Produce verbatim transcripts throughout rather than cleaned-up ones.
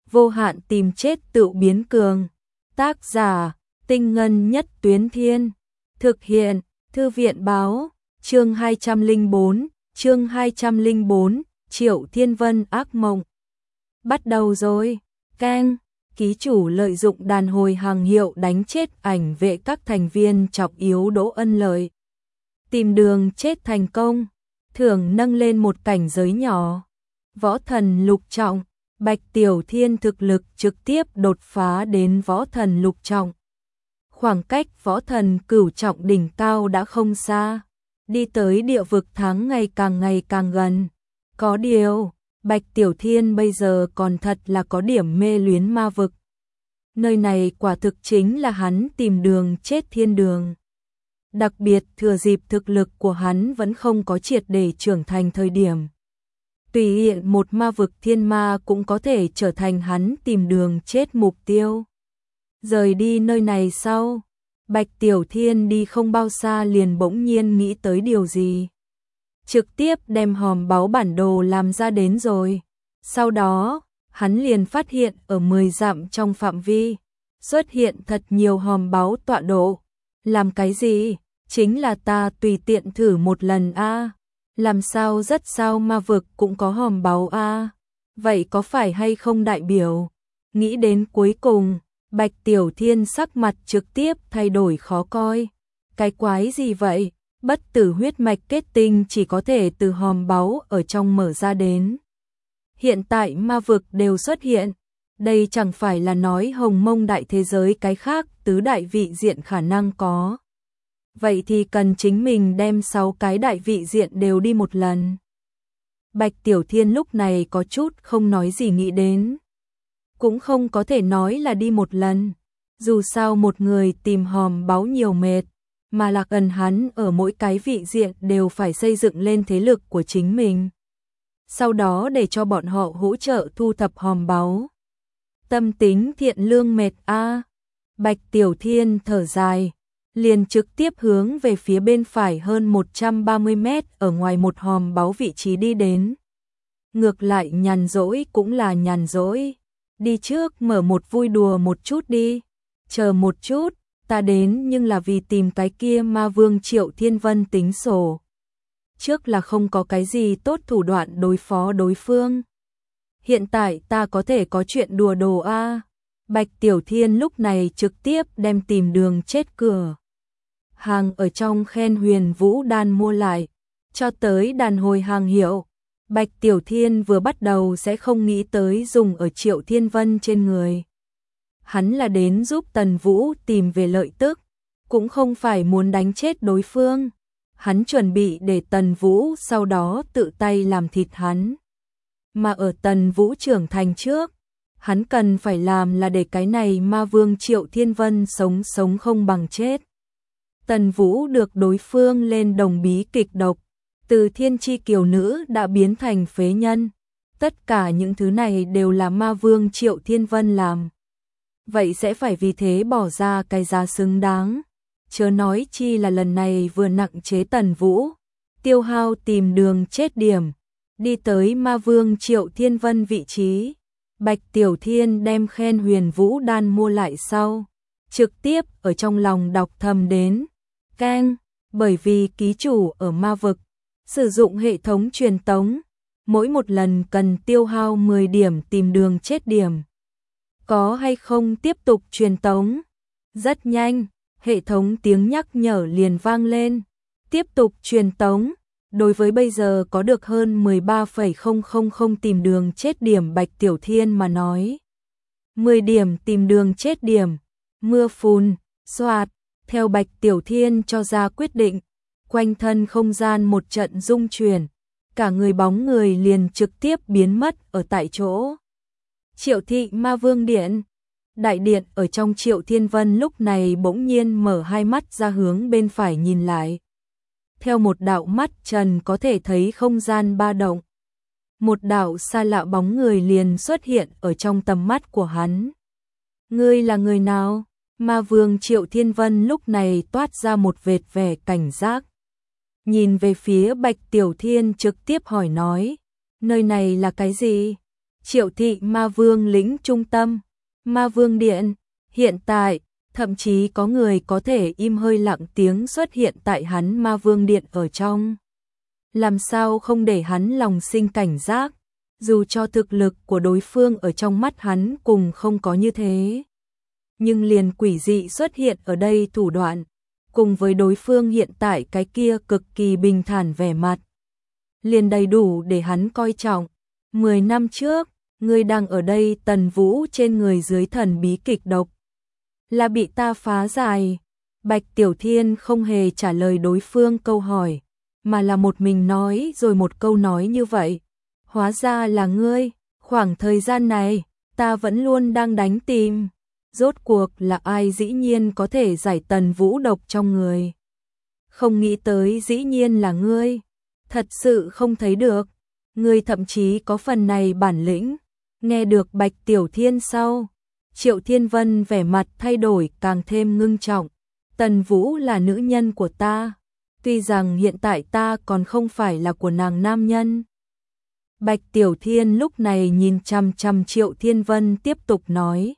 vô hạn tìm chết tự biến cường. Tác giả, Tinh Ngân Nhất Tuyến Thiên. Thực hiện, Thư viện Báo. Chương hai trăm lẻ bốn, chương hai trăm lẻ bốn, Triệu Thiên Vân ác mộng. Bắt đầu rồi. Keng, ký chủ lợi dụng đàn hồi hàng hiệu đánh chết ảnh vệ các thành viên trọng yếu Đỗ Ân Lợi. Tìm đường chết thành công, thưởng nâng lên một cảnh giới nhỏ. Võ thần lục trọng, Bạch Tiểu Thiên thực lực trực tiếp đột phá đến võ thần lục trọng. Khoảng cách võ thần cửu trọng đỉnh cao đã không xa, đi tới địa vực tháng ngày càng ngày càng gần. Có điều, Bạch Tiểu Thiên bây giờ còn thật là có điểm mê luyến ma vực. Nơi này quả thực chính là hắn tìm đường chết thiên đường. Đặc biệt thừa dịp thực lực của hắn vẫn không có triệt để trưởng thành thời điểm. Tùy hiện một ma vực thiên ma cũng có thể trở thành hắn tìm đường chết mục tiêu. Rời đi nơi này sau, Bạch Tiểu Thiên đi không bao xa liền bỗng nhiên nghĩ tới điều gì. Trực tiếp đem hòm báu bản đồ làm ra đến rồi. Sau đó, hắn liền phát hiện ở mười dặm trong phạm vi, xuất hiện thật nhiều hòm báu tọa độ. Làm cái gì? Chính là ta tùy tiện thử một lần a. Làm sao rất sao ma vực cũng có hòm báu a. Vậy có phải hay không đại biểu? Nghĩ đến cuối cùng, Bạch Tiểu Thiên sắc mặt trực tiếp thay đổi khó coi. Cái quái gì vậy? Bất tử huyết mạch kết tinh chỉ có thể từ hòm báu ở trong mở ra đến. Hiện tại ma vực đều xuất hiện. Đây chẳng phải là nói hồng mông đại thế giới cái khác tứ đại vị diện khả năng có. Vậy thì cần chính mình đem sáu cái đại vị diện đều đi một lần. Bạch Tiểu Thiên lúc này có chút không nói gì nghĩ đến. Cũng không có thể nói là đi một lần. Dù sao một người tìm hòm báu nhiều mệt, mà là cần hắn ở mỗi cái vị diện đều phải xây dựng lên thế lực của chính mình. Sau đó để cho bọn họ hỗ trợ thu thập hòm báu. Tâm tính thiện lương mệt a. Bạch Tiểu Thiên thở dài, liền trực tiếp hướng về phía bên phải hơn một trăm ba mươi mét ở ngoài một hòm báu vị trí đi đến. Ngược lại nhàn rỗi cũng là nhàn rỗi. Đi trước mở một vui đùa một chút đi. Chờ một chút, ta đến nhưng là vì tìm cái kia ma vương Triệu Thiên Vân tính sổ. Trước là không có cái gì tốt thủ đoạn đối phó đối phương. Hiện tại ta có thể có chuyện đùa đồ a. Bạch Tiểu Thiên lúc này trực tiếp đem tìm đường chết cửa hàng ở trong Khen Huyền Vũ đan mua lại, cho tới đàn hồi hàng hiệu. Bạch Tiểu Thiên vừa bắt đầu sẽ không nghĩ tới dùng ở Triệu Thiên Vân trên người. Hắn là đến giúp Tần Vũ tìm về lợi tức, cũng không phải muốn đánh chết đối phương. Hắn chuẩn bị để Tần Vũ sau đó tự tay làm thịt hắn. Mà ở Tần Vũ trưởng thành trước, hắn cần phải làm là để cái này ma vương Triệu Thiên Vân sống sống không bằng chết. Tần Vũ được đối phương lên đồng bí kịch độc, từ thiên chi kiều nữ đã biến thành phế nhân. Tất cả những thứ này đều là ma vương Triệu Thiên Vân làm. Vậy sẽ phải vì thế bỏ ra cái giá xứng đáng. Chớ nói chi là lần này vừa nặng chế Tần Vũ, tiêu hao tìm đường chết điểm, đi tới ma vương Triệu Thiên Vân vị trí. Bạch Tiểu Thiên đem Khen Huyền Vũ đan mua lại sau, trực tiếp ở trong lòng đọc thầm đến. Keng, bởi vì ký chủ ở ma vực, sử dụng hệ thống truyền tống, mỗi một lần cần tiêu hao mười điểm tìm đường chết điểm. Có hay không tiếp tục truyền tống? Rất nhanh, hệ thống tiếng nhắc nhở liền vang lên. Tiếp tục truyền tống. Đối với bây giờ có được hơn mười ba phẩy không không không tìm đường chết điểm Bạch Tiểu Thiên mà nói. mười điểm tìm đường chết điểm. Mưa phùn, xoạt, theo Bạch Tiểu Thiên cho ra quyết định. Quanh thân không gian một trận rung chuyển. Cả người bóng người liền trực tiếp biến mất ở tại chỗ. Triệu thị ma vương điện. Đại điện ở trong Triệu Thiên Vân lúc này bỗng nhiên mở hai mắt ra hướng bên phải nhìn lại. Theo một đạo mắt trần có thể thấy không gian ba động. Một đạo xa lạ bóng người liền xuất hiện ở trong tầm mắt của hắn. Ngươi là người nào? Ma vương Triệu Thiên Vân lúc này toát ra một vệt vẻ cảnh giác. Nhìn về phía Bạch Tiểu Thiên trực tiếp hỏi nói. Nơi này là cái gì? Triệu thị ma vương lĩnh trung tâm, ma vương điện, hiện tại, thậm chí có người có thể im hơi lặng tiếng xuất hiện tại hắn ma vương điện ở trong. Làm sao không để hắn lòng sinh cảnh giác, dù cho thực lực của đối phương ở trong mắt hắn cùng không có như thế. Nhưng liền quỷ dị xuất hiện ở đây thủ đoạn, cùng với đối phương hiện tại cái kia cực kỳ bình thản vẻ mặt. Liền đầy đủ để hắn coi trọng. Mười năm trước, ngươi đang ở đây Tần Vũ trên người dưới thần bí kịch độc. Là bị ta phá giải. Bạch Tiểu Thiên không hề trả lời đối phương câu hỏi, mà là một mình nói rồi một câu nói như vậy. Hóa ra là ngươi, khoảng thời gian này, ta vẫn luôn đang đánh tìm. Rốt cuộc là ai dĩ nhiên có thể giải Tần Vũ độc trong người. Không nghĩ tới dĩ nhiên là ngươi. Thật sự không thấy được. Ngươi thậm chí có phần này bản lĩnh. Nghe được Bạch Tiểu Thiên sau, Triệu Thiên Vân vẻ mặt thay đổi càng thêm ngưng trọng. Tần Vũ là nữ nhân của ta. Tuy rằng hiện tại ta còn không phải là của nàng nam nhân. Bạch Tiểu Thiên lúc này nhìn chằm chằm Triệu Thiên Vân tiếp tục nói.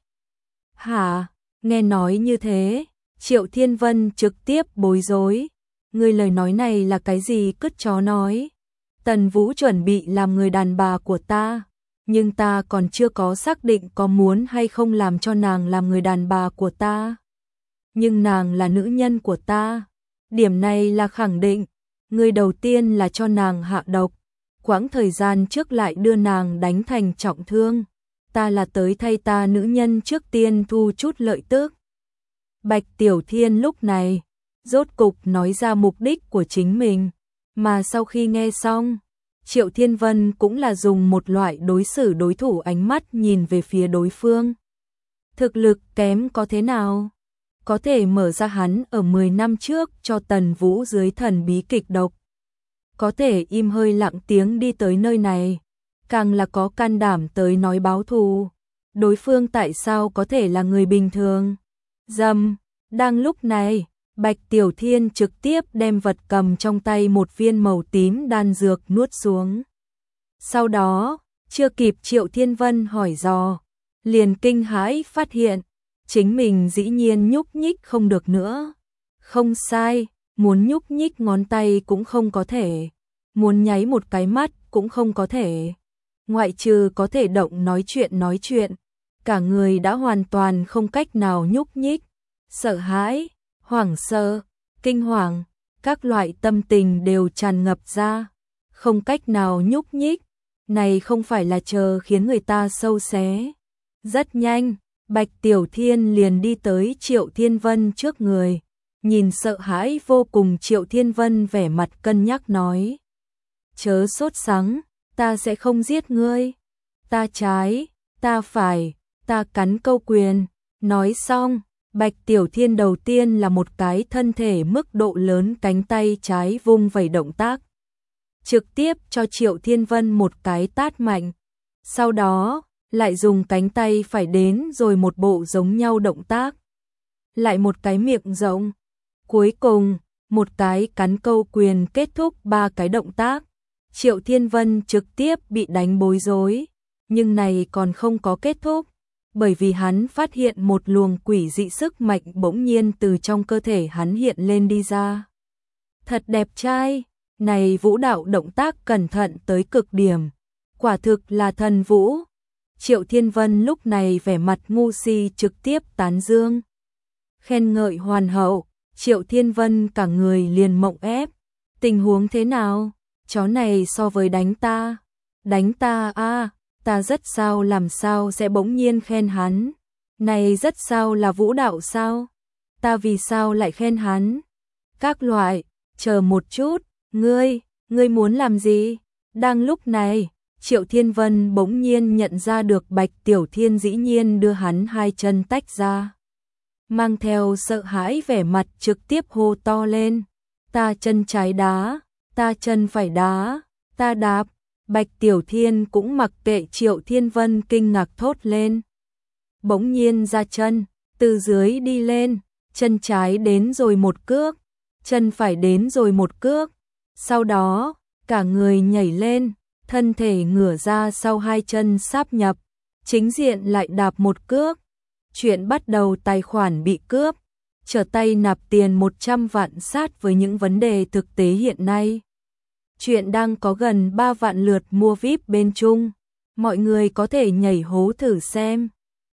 Hả? Nghe nói như thế, Triệu Thiên Vân trực tiếp bối rối. Ngươi lời nói này là cái gì cứt chó nói? Tần Vũ chuẩn bị làm người đàn bà của ta, nhưng ta còn chưa có xác định có muốn hay không làm cho nàng làm người đàn bà của ta. Nhưng nàng là nữ nhân của ta. Điểm này là khẳng định. Ngươi đầu tiên là cho nàng hạ độc, quãng thời gian trước lại đưa nàng đánh thành trọng thương. Ta là tới thay ta nữ nhân trước tiên thu chút lợi tức. Bạch Tiểu Thiên lúc này rốt cục nói ra mục đích của chính mình, mà sau khi nghe xong, Triệu Thiên Vân cũng là dùng một loại đối xử đối thủ ánh mắt nhìn về phía đối phương. Thực lực kém có thế nào? Có thể mở ra hắn ở mười năm trước cho Tần Vũ dưới thần bí kịch độc. Có thể im hơi lặng tiếng đi tới nơi này, càng là có can đảm tới nói báo thù. Đối phương tại sao có thể là người bình thường? Dầm, đang lúc này, Bạch Tiểu Thiên trực tiếp đem vật cầm trong tay một viên màu tím đan dược nuốt xuống. Sau đó, chưa kịp Triệu Thiên Vân hỏi dò, liền kinh hãi phát hiện, chính mình dĩ nhiên nhúc nhích không được nữa. Không sai, muốn nhúc nhích ngón tay cũng không có thể, muốn nháy một cái mắt cũng không có thể. Ngoại trừ có thể động nói chuyện nói chuyện, cả người đã hoàn toàn không cách nào nhúc nhích. Sợ hãi, hoảng sợ, kinh hoàng, các loại tâm tình đều tràn ngập ra, không cách nào nhúc nhích. Này không phải là chờ khiến người ta sâu xé. Rất nhanh, Bạch Tiểu Thiên liền đi tới Triệu Thiên Vân trước người, nhìn sợ hãi vô cùng Triệu Thiên Vân vẻ mặt cân nhắc nói. Chớ sốt sắng, ta sẽ không giết ngươi. Ta trái, ta phải, ta cắn câu quyền. Nói xong, Bạch Tiểu Thiên đầu tiên là một cái thân thể mức độ lớn cánh tay trái vung vẩy động tác. Trực tiếp cho Triệu Thiên Vân một cái tát mạnh. Sau đó, lại dùng cánh tay phải đến rồi một bộ giống nhau động tác. Lại một cái miệng rộng. Cuối cùng, một cái cắn câu quyền kết thúc ba cái động tác. Triệu Thiên Vân trực tiếp bị đánh bối rối. Nhưng này còn không có kết thúc. Bởi vì hắn phát hiện một luồng quỷ dị sức mạnh bỗng nhiên từ trong cơ thể hắn hiện lên đi ra. Thật đẹp trai, này vũ đạo động tác cẩn thận tới cực điểm. Quả thực là thần vũ. Triệu Thiên Vân lúc này vẻ mặt ngu si trực tiếp tán dương. Khen ngợi hoàn hậu, Triệu Thiên Vân cả người liền mộng ép. Tình huống thế nào? Chó này so với đánh ta. Đánh ta a ta rất sao làm sao sẽ bỗng nhiên khen hắn. Này rất sao là vũ đạo sao? Ta vì sao lại khen hắn? Các loại, chờ một chút, ngươi, ngươi muốn làm gì? Đang lúc này, Triệu Thiên Vân bỗng nhiên nhận ra được Bạch Tiểu Thiên dĩ nhiên đưa hắn hai chân tách ra. Mang theo sợ hãi vẻ mặt trực tiếp hô to lên. Ta chân trái đá, ta chân phải đá, ta đạp. Bạch Tiểu Thiên cũng mặc kệ Triệu Thiên Vân kinh ngạc thốt lên. Bỗng nhiên ra chân, từ dưới đi lên, chân trái đến rồi một cước, chân phải đến rồi một cước. Sau đó, cả người nhảy lên, thân thể ngửa ra sau hai chân sáp nhập, chính diện lại đạp một cước. Chuyện bắt đầu tài khoản bị cướp, trở tay nạp tiền một trăm vạn sát với những vấn đề thực tế hiện nay. Chuyện đang có gần ba vạn lượt mua vi ai pi bên Trung, mọi người có thể nhảy hố thử xem.